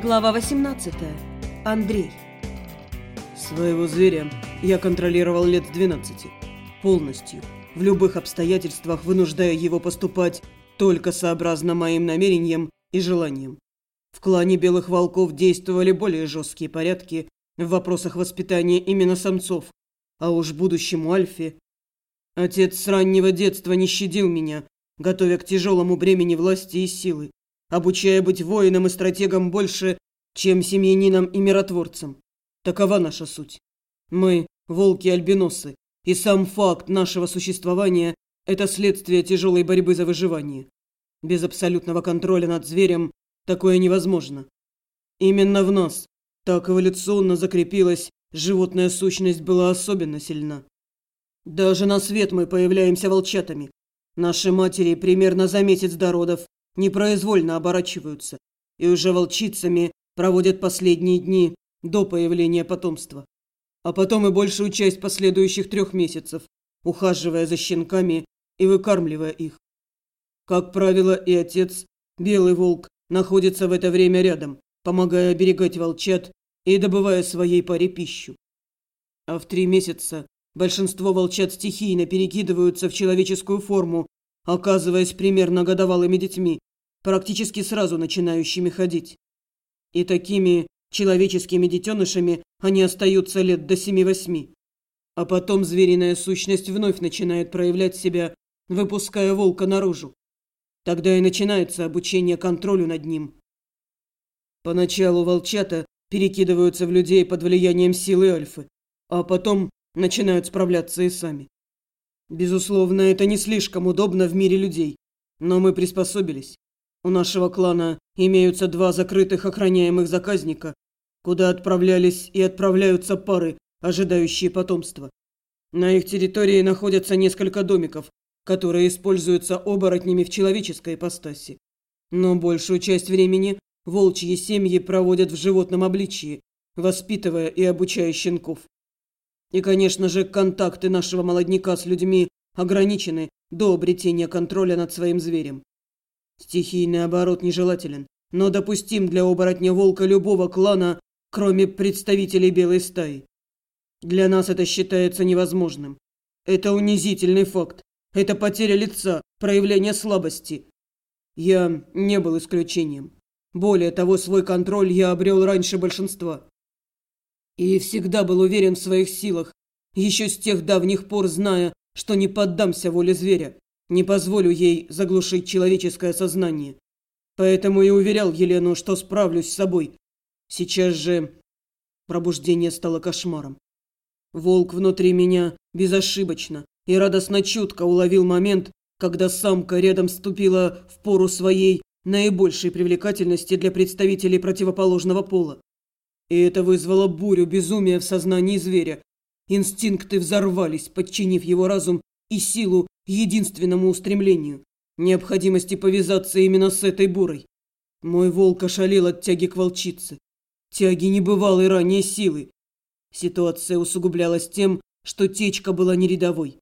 Глава 18. Андрей. Своего зверя я контролировал лет с 12. Полностью. В любых обстоятельствах вынуждая его поступать только сообразно моим намерениям и желаниям. В клане Белых Волков действовали более жесткие порядки в вопросах воспитания именно самцов, а уж будущему Альфе. Отец с раннего детства не щадил меня, готовя к тяжелому бремени власти и силы, обучая быть воином и стратегом больше, чем семьянином и миротворцем. Такова наша суть. Мы – волки-альбиносы, и сам факт нашего существования – это следствие тяжелой борьбы за выживание. Без абсолютного контроля над зверем такое невозможно. Именно в нас так эволюционно закрепилась животная сущность была особенно сильна. Даже на свет мы появляемся волчатами. Наши матери примерно за месяц до родов непроизвольно оборачиваются и уже волчицами проводят последние дни до появления потомства. А потом и большую часть последующих 3 месяцев, ухаживая за щенками и выкармливая их. Как правило, и отец, белый волк, находится в это время рядом, помогая оберегать волчат и добывая своей паре пищу. А в 3 месяца большинство волчат стихийно перекидываются в человеческую форму, оказываясь примерно годовалыми детьми, практически сразу начинающими ходить. И такими человеческими детенышами они остаются лет до 7-8. А потом звериная сущность вновь начинает проявлять себя, выпуская волка наружу. Тогда и начинается обучение контролю над ним. Поначалу волчата перекидываются в людей под влиянием силы альфы, а потом начинают справляться и сами. Безусловно, это не слишком удобно в мире людей, но мы приспособились. У нашего клана имеются 2 закрытых охраняемых заказника, куда отправлялись и отправляются пары, ожидающие потомства. На их территории находятся несколько домиков, которые используются оборотнями в человеческой ипостаси. Но большую часть времени волчьи семьи проводят в животном обличии, воспитывая и обучая щенков. И, конечно же, контакты нашего молодняка с людьми ограничены до обретения контроля над своим зверем. Стихийный оборот нежелателен, но допустим для оборотня-волка любого клана, кроме представителей белой стаи. Для нас это считается невозможным. Это унизительный факт. Это потеря лица, проявление слабости. Я не был исключением. Более того, свой контроль я обрел раньше большинства. И всегда был уверен в своих силах, еще с тех давних пор зная, что не поддамся воле зверя, не позволю ей заглушить человеческое сознание. Поэтому и уверял Елену, что справлюсь с собой. Сейчас же пробуждение стало кошмаром. Волк внутри меня безошибочно и радостно чутко уловил момент, когда самка рядом вступила в пору своей наибольшей привлекательности для представителей противоположного пола. И это вызвало бурю безумия в сознании зверя. Инстинкты взорвались, подчинив его разум и силу единственному устремлению – необходимости повязаться именно с этой бурой. Мой волк ошалел от тяги к волчице. Тяги небывалой ранее силы. Ситуация усугублялась тем, что течка была не рядовой.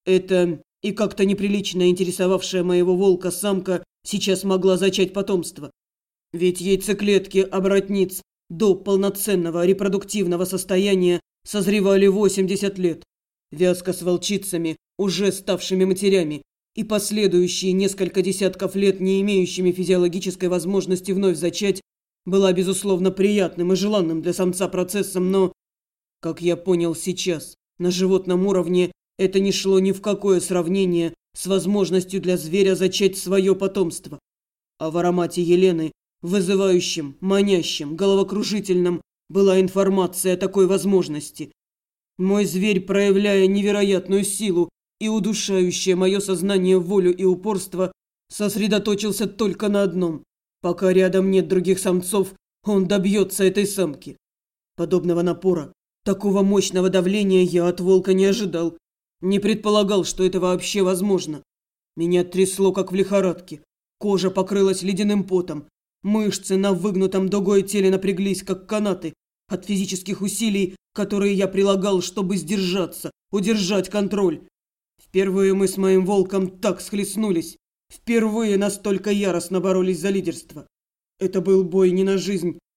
Это и как-то неприлично интересовавшая моего волка самка сейчас могла зачать потомство. Ведь яйцеклетки оборотниц до полноценного репродуктивного состояния созревали 80 лет. Вязка с волчицами, уже ставшими матерями, и последующие несколько десятков лет не имеющими физиологической возможности вновь зачать, была, безусловно, приятным и желанным для самца процессом, но, как я понял сейчас, на животном уровне это не шло ни в какое сравнение с возможностью для зверя зачать свое потомство. А в аромате Елены, вызывающем, манящем, головокружительном, была информация о такой возможности. Мой зверь, проявляя невероятную силу и удушающее мое сознание волю и упорство, сосредоточился только на одном. Пока рядом нет других самцов, он добьется этой самки. Подобного напора, такого мощного давления я от волка не ожидал. Не предполагал, что это вообще возможно. Меня трясло, как в лихорадке. Кожа покрылась ледяным потом. Мышцы на выгнутом дугой теле напряглись, как канаты, от физических усилий, которые я прилагал, чтобы сдержаться, удержать контроль. Впервые мы с моим волком так схлестнулись. Впервые настолько яростно боролись за лидерство. Это был бой не на жизнь,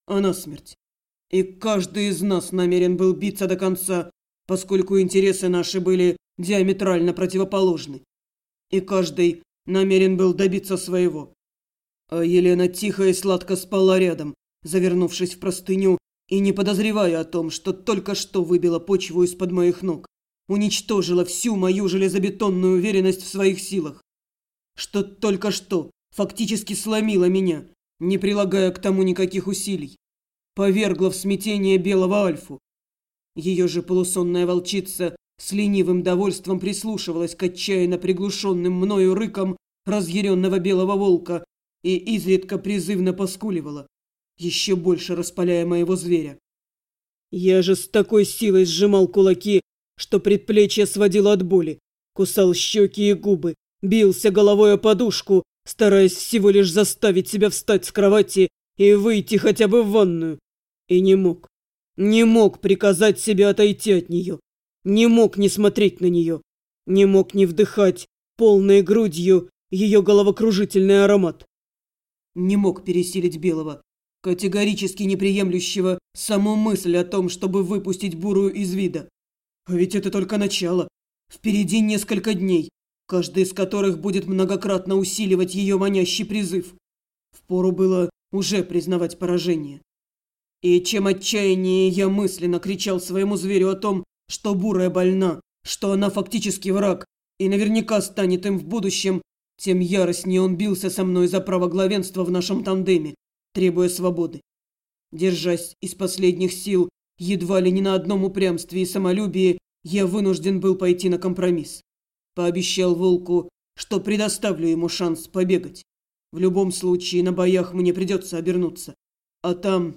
а насмерть. И каждый из нас намерен был биться до конца, поскольку интересы наши были диаметрально противоположны. И каждый намерен был добиться своего. А Елена тихо и сладко спала рядом, завернувшись в простыню и не подозревая о том, что только что выбила почву из-под моих ног, уничтожила всю мою железобетонную уверенность в своих силах, что только что фактически сломила меня, не прилагая к тому никаких усилий, повергла в смятение белого Альфу. Ее же полусонная волчица с ленивым довольством прислушивалась к отчаянно приглушенным мною рыкам разъяренного белого волка и изредка призывно поскуливала, еще больше распаляя моего зверя. Я же с такой силой сжимал кулаки, что предплечье сводило от боли, кусал щеки и губы, бился головой о подушку, стараясь всего лишь заставить себя встать с кровати и выйти хотя бы в ванную. И не мог. Не мог приказать себе отойти от нее. Не мог не смотреть на нее. Не мог не вдыхать полной грудью ее головокружительный аромат. Не мог пересилить белого, категорически неприемлющего саму мысль о том, чтобы выпустить бурую из вида. А ведь это только начало. Впереди несколько дней, каждый из которых будет многократно усиливать ее манящий призыв. Впору было уже признавать поражение. И чем отчаяннее я мысленно кричал своему зверю о том, что бурая больна, что она фактически враг и наверняка станет им в будущем, тем яростнее он бился со мной за право главенства в нашем тандеме, требуя свободы. Держась из последних сил, едва ли не на одном упрямстве и самолюбии, я вынужден был пойти на компромисс. Пообещал волку, что предоставлю ему шанс побегать. В любом случае на боях мне придется обернуться. А там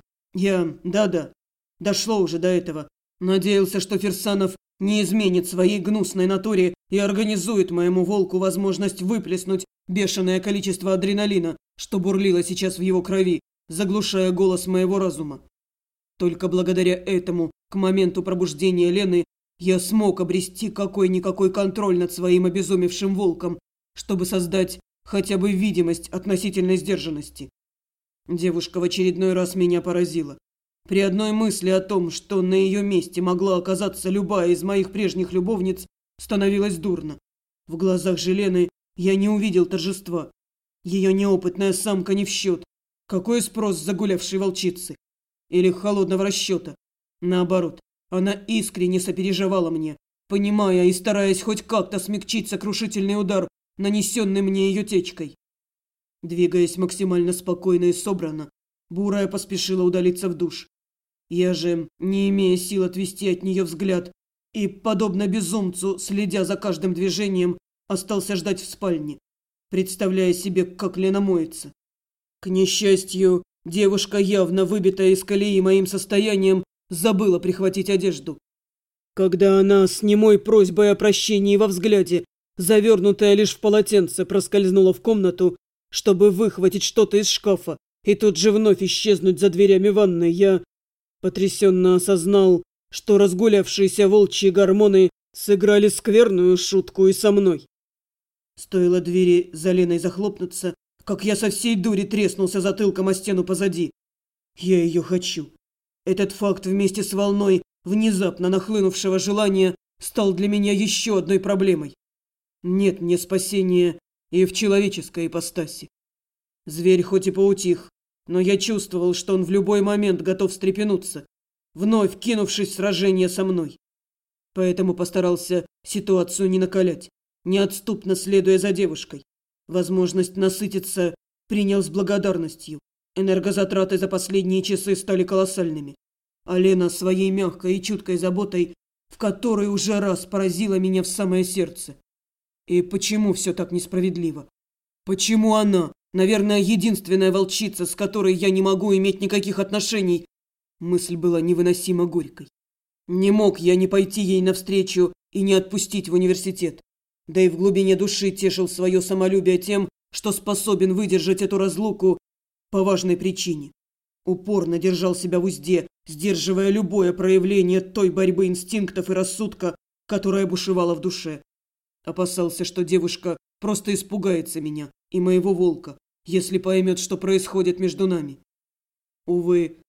дошло уже до этого. Надеялся, что Фирсанов не изменит своей гнусной натуре и организует моему волку возможность выплеснуть бешеное количество адреналина, что бурлило сейчас в его крови, заглушая голос моего разума. Только благодаря этому, к моменту пробуждения Лены, я смог обрести какой-никакой контроль над своим обезумевшим волком, чтобы создать хотя бы видимость относительной сдержанности. Девушка в очередной раз меня поразила. При одной мысли о том, что на ее месте могла оказаться любая из моих прежних любовниц, становилось дурно. В глазах же Лены я не увидел торжества. Ее неопытная самка не в счет. Какой спрос с загулявшей волчицы? Или холодного расчета? Наоборот, она искренне сопереживала мне, понимая и стараясь хоть как-то смягчить сокрушительный удар, нанесенный мне ее течкой. Двигаясь максимально спокойно и собрано, бурая поспешила удалиться в душ. Я же, не имея сил отвести от нее взгляд и, подобно безумцу, следя за каждым движением, остался ждать в спальне, представляя себе, как Лена моется. К несчастью, девушка, явно выбитая из колеи моим состоянием, забыла прихватить одежду. Когда она с немой просьбой о прощении во взгляде, завернутая лишь в полотенце, проскользнула в комнату, чтобы выхватить что-то из шкафа и тут же вновь исчезнуть за дверями ванной, я потрясенно осознал, что разгулявшиеся волчьи гормоны сыграли скверную шутку и со мной. Стоило двери за Леной захлопнуться, как я со всей дури треснулся затылком о стену позади. Я ее хочу. Этот факт вместе с волной внезапно нахлынувшего желания стал для меня еще одной проблемой. Нет мне спасения и в человеческой ипостаси. Зверь хоть и поутих, но я чувствовал, что он в любой момент готов встрепенуться, вновь кинувшись в сражение со мной. Поэтому постарался ситуацию не накалять, неотступно следуя за девушкой. Возможность насытиться принял с благодарностью. Энергозатраты за последние часы стали колоссальными. А Лена своей мягкой и чуткой заботой, в которой уже раз поразила меня в самое сердце. И почему все так несправедливо? Почему она, наверное, единственная волчица, с которой я не могу иметь никаких отношений? Мысль была невыносимо горькой. Не мог я не пойти ей навстречу и не отпустить в университет. Да и в глубине души тешил свое самолюбие тем, что способен выдержать эту разлуку по важной причине. Упорно держал себя в узде, сдерживая любое проявление той борьбы инстинктов и рассудка, которая бушевала в душе. Опасался, что девушка просто испугается меня и моего волка, если поймет, что происходит между нами. Увы,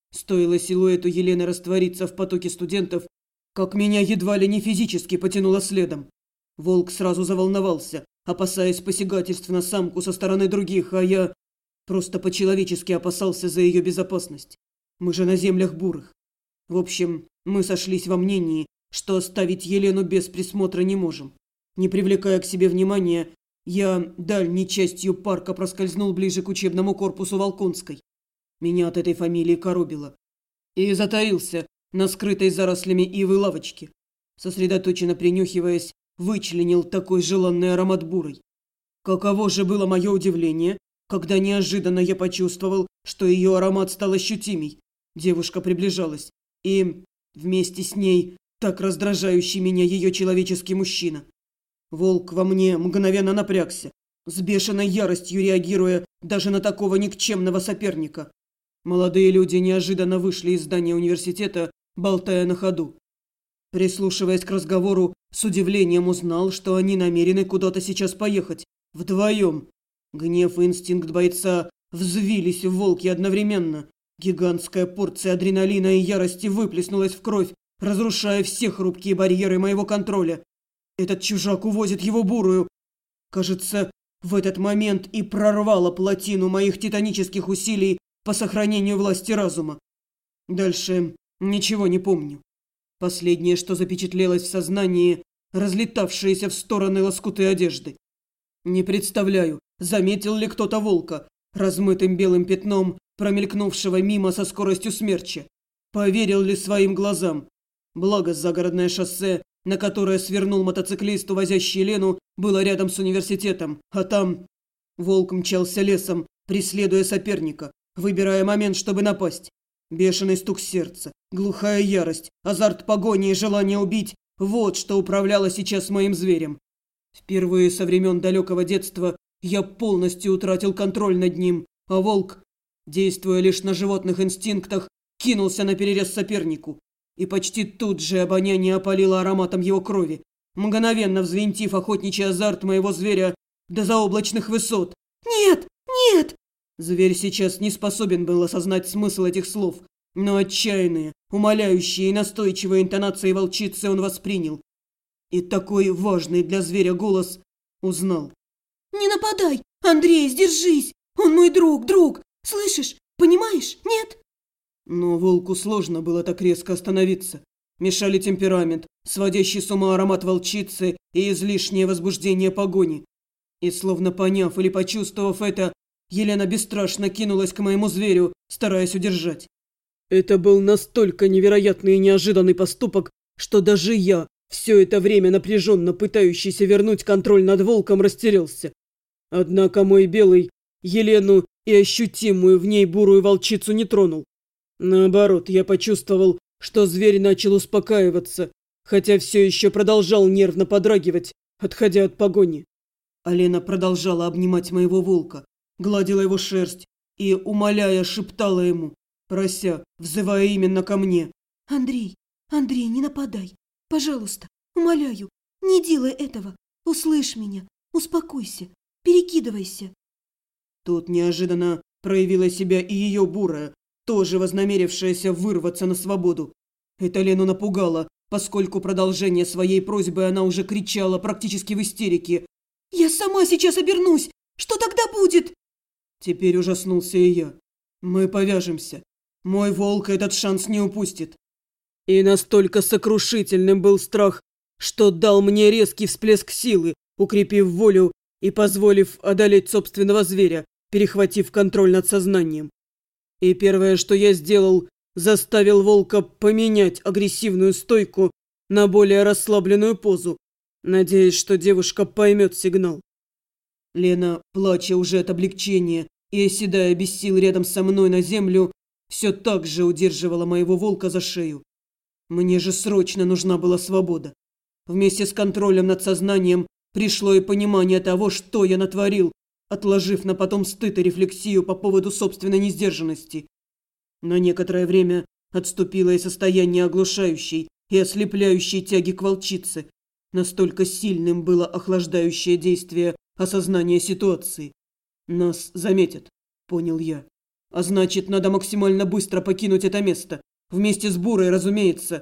Стоило силуэту Елены раствориться в потоке студентов, как меня едва ли не физически потянуло следом. Волк сразу заволновался, опасаясь посягательств на самку со стороны других, а я просто по-человечески опасался за ее безопасность. Мы же на землях бурых. В общем, мы сошлись во мнении, что оставить Елену без присмотра не можем. Не привлекая к себе внимания, я дальней частью парка проскользнул ближе к учебному корпусу Волконской. Меня от этой фамилии коробило. И затаился на скрытой зарослями ивы лавочке. Сосредоточенно принюхиваясь, вычленил такой желанный аромат бурой. Каково же было мое удивление, когда неожиданно я почувствовал, что ее аромат стал ощутимей. Девушка приближалась, и вместе с ней так раздражающий меня ее человеческий мужчина. Волк во мне мгновенно напрягся, с бешеной яростью реагируя даже на такого никчемного соперника. Молодые люди неожиданно вышли из здания университета, болтая на ходу. Прислушиваясь к разговору, с удивлением узнал, что они намерены куда-то сейчас поехать. Вдвоем. Гнев и инстинкт бойца взвились в волке одновременно. Гигантская порция адреналина и ярости выплеснулась в кровь, разрушая все хрупкие барьеры моего контроля. Этот чужак увозит его бурую. Кажется, в этот момент и прорвало плотину моих титанических усилий по сохранению власти разума. Дальше ничего не помню. Последнее, что запечатлелось в сознании, разлетавшиеся в стороны лоскуты одежды. Не представляю, заметил ли кто-то волка, размытым белым пятном, промелькнувшего мимо со скоростью смерча. Поверил ли своим глазам? Благо, загородное шоссе, на которое свернул мотоциклист, увозящий Лену, было рядом с университетом, а там... Волк мчался лесом, преследуя соперника, выбирая момент, чтобы напасть. Бешеный стук сердца, глухая ярость, азарт погони и желание убить – вот что управляло сейчас моим зверем. Впервые со времен далекого детства я полностью утратил контроль над ним, а волк, действуя лишь на животных инстинктах, кинулся на перерез сопернику. И почти тут же обоняние опалило ароматом его крови, мгновенно взвинтив охотничий азарт моего зверя до заоблачных высот. «Нет! Нет!» Зверь сейчас не способен был осознать смысл этих слов, но отчаянные, умоляющие и настойчивые интонации волчицы он воспринял. И такой важный для зверя голос узнал. «Не нападай! Андрей, сдержись! Он мой друг! Слышишь? Понимаешь? Нет?» Но волку сложно было так резко остановиться. Мешали темперамент, сводящий с ума аромат волчицы и излишнее возбуждение погони. И словно поняв или почувствовав это, Елена бесстрашно кинулась к моему зверю, стараясь удержать. Это был настолько невероятный и неожиданный поступок, что даже я, все это время напряженно пытающийся вернуть контроль над волком, растерялся. Однако мой белый Елену и ощутимую в ней бурую волчицу не тронул. Наоборот, я почувствовал, что зверь начал успокаиваться, хотя все еще продолжал нервно подрагивать, отходя от погони. Алена продолжала обнимать моего волка, гладила его шерсть и, умоляя, шептала ему, прося, взывая именно ко мне. «Андрей, не нападай. Пожалуйста, умоляю, не делай этого. Услышь меня, успокойся, перекидывайся». Тут неожиданно проявила себя и ее бурая, тоже вознамерившаяся вырваться на свободу. Это Лену напугало, поскольку продолжение своей просьбы она уже кричала практически в истерике. «Я сама сейчас обернусь! Что тогда будет?» Теперь ужаснулся и я. Мы повяжемся. Мой волк этот шанс не упустит. И настолько сокрушительным был страх, что дал мне резкий всплеск силы, укрепив волю и позволив одолеть собственного зверя, перехватив контроль над сознанием. И первое, что я сделал, заставил волка поменять агрессивную стойку на более расслабленную позу, надеясь, что девушка поймет сигнал. Лена, плача уже от облегчения и оседая без сил рядом со мной на землю, все так же удерживала моего волка за шею. Мне же срочно нужна была свобода. Вместе с контролем над сознанием пришло и понимание того, что я натворил, отложив на потом стыд и рефлексию по поводу собственной несдержанности. На некоторое время отступило и состояние оглушающей и ослепляющей тяги к волчице. Настолько сильным было охлаждающее действие осознания ситуации. Нас заметят, понял я. А значит, надо максимально быстро покинуть это место. Вместе с Бурой, разумеется.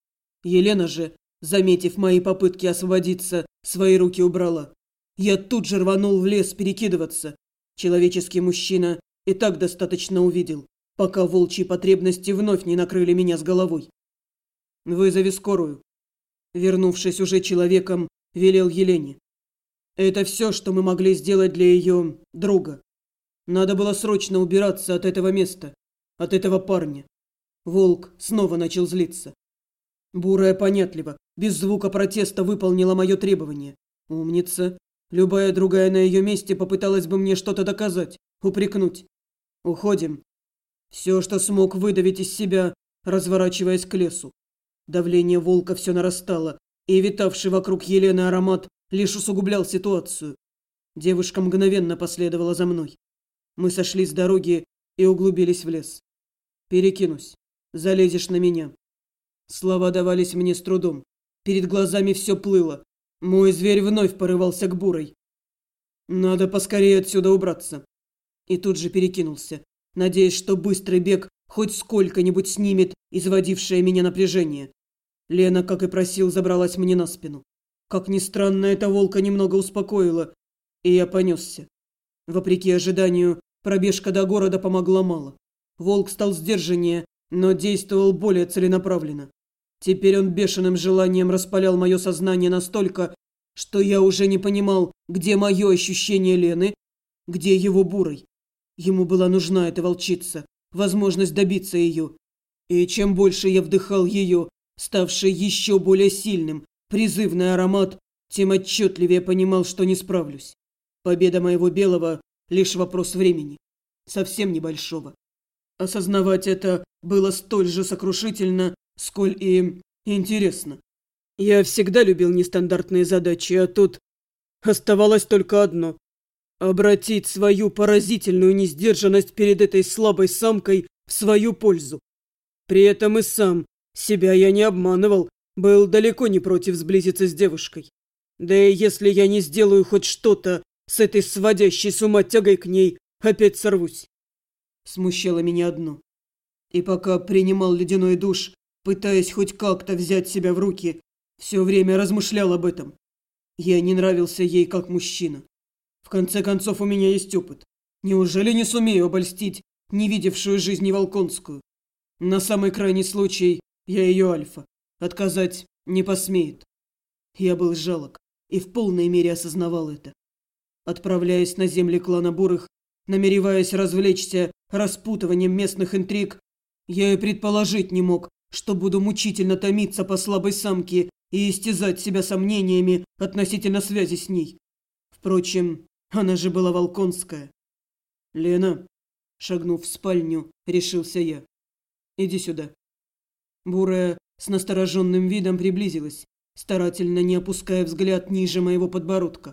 Елена же, заметив мои попытки освободиться, свои руки убрала. Я тут же рванул в лес перекидываться. Человеческий мужчина и так достаточно увидел, пока волчьи потребности вновь не накрыли меня с головой. «Вызови скорую». Вернувшись уже человеком, велел Елене. Это все, что мы могли сделать для ее друга. Надо было срочно убираться от этого места, от этого парня. Волк снова начал злиться. Бурая понятливо, без звука протеста выполнила мое требование. Умница. Любая другая на ее месте попыталась бы мне что-то доказать, упрекнуть. Уходим. Все, что смог выдавить из себя, разворачиваясь к лесу. Давление волка все нарастало, и витавший вокруг Елены аромат лишь усугублял ситуацию. Девушка мгновенно последовала за мной. Мы сошли с дороги и углубились в лес. «Перекинусь. Залезешь на меня». Слова давались мне с трудом. Перед глазами все плыло. Мой зверь вновь порывался к Бурой. «Надо поскорее отсюда убраться». И тут же перекинулся, надеясь, что быстрый бег хоть сколько-нибудь снимет изводившее меня напряжение. Лена, как и просил, забралась мне на спину. Как ни странно, это волка немного успокоило, и я понесся. Вопреки ожиданию, пробежка до города помогла мало. Волк стал сдержаннее, но действовал более целенаправленно. Теперь он бешеным желанием распалял мое сознание настолько, что я уже не понимал, где мое ощущение Лены, где его Бурой. Ему была нужна эта волчица, возможность добиться ее. И чем больше я вдыхал ее, ставший еще более сильным, призывный аромат, тем отчетливее понимал, что не справлюсь. Победа моего белого – лишь вопрос времени. Совсем небольшого. Осознавать это было столь же сокрушительно, сколь и интересно. Я всегда любил нестандартные задачи, а тут оставалось только одно – обратить свою поразительную несдержанность перед этой слабой самкой в свою пользу. При этом и сам себя я не обманывал, был далеко не против сблизиться с девушкой. Да и если я не сделаю хоть что-то с этой сводящей с ума тягой к ней, опять сорвусь. Смущало меня одно. И пока принимал ледяной душ, пытаясь хоть как-то взять себя в руки, все время размышлял об этом. Я не нравился ей как мужчина. В конце концов, у меня есть опыт. Неужели не сумею обольстить не видевшую жизни Волконскую? На самый крайний случай я ее альфа. Отказать не посмеет. Я был жалок и в полной мере осознавал это. Отправляясь на земли клана Бурых, намереваясь развлечься распутыванием местных интриг, я и предположить не мог, что буду мучительно томиться по слабой самке и истязать себя сомнениями относительно связи с ней. Впрочем, она же была Волконская. «Лена», шагнув в спальню, решился я. «Иди сюда». Бурая с настороженным видом приблизилась, старательно не опуская взгляд ниже моего подбородка.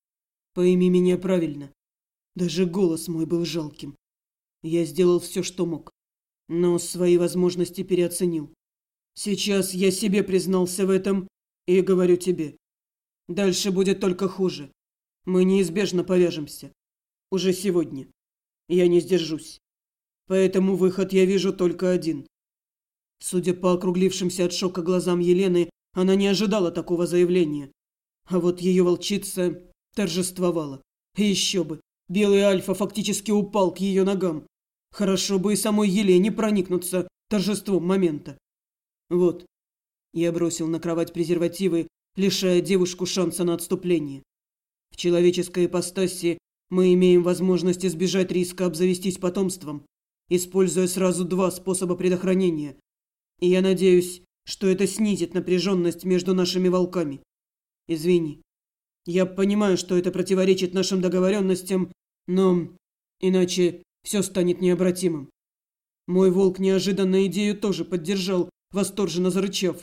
Пойми меня правильно. Даже голос мой был жалким. Я сделал все, что мог, но свои возможности переоценил. Сейчас я себе признался в этом и говорю тебе. Дальше будет только хуже. Мы неизбежно повяжемся. Уже сегодня. Я не сдержусь. Поэтому выход я вижу только один. Судя по округлившимся от шока глазам Елены, она не ожидала такого заявления. А вот ее волчица торжествовала. И еще бы. Белый альфа фактически упал к ее ногам. Хорошо бы и самой Елене проникнуться торжеством момента. Вот. Я бросил на кровать презервативы, лишая девушку шанса на отступление. В человеческой ипостаси мы имеем возможность избежать риска обзавестись потомством, используя сразу два способа предохранения. И я надеюсь, что это снизит напряженность между нашими волками. Извини. Я понимаю, что это противоречит нашим договоренностям, но иначе все станет необратимым. Мой волк неожиданно идею тоже поддержал, восторженно зарычав.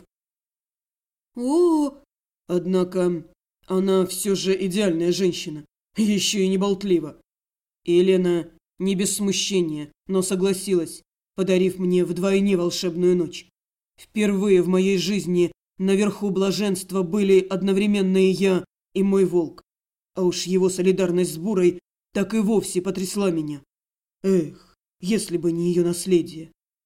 О! Однако она все же идеальная женщина, еще и не болтлива. И Елена не без смущения, но согласилась, подарив мне вдвойне волшебную ночь. Впервые в моей жизни наверху блаженства были одновременно и я, и мой волк. А уж его солидарность с Бурой так и вовсе потрясла меня. Эх, если бы не ее наследие.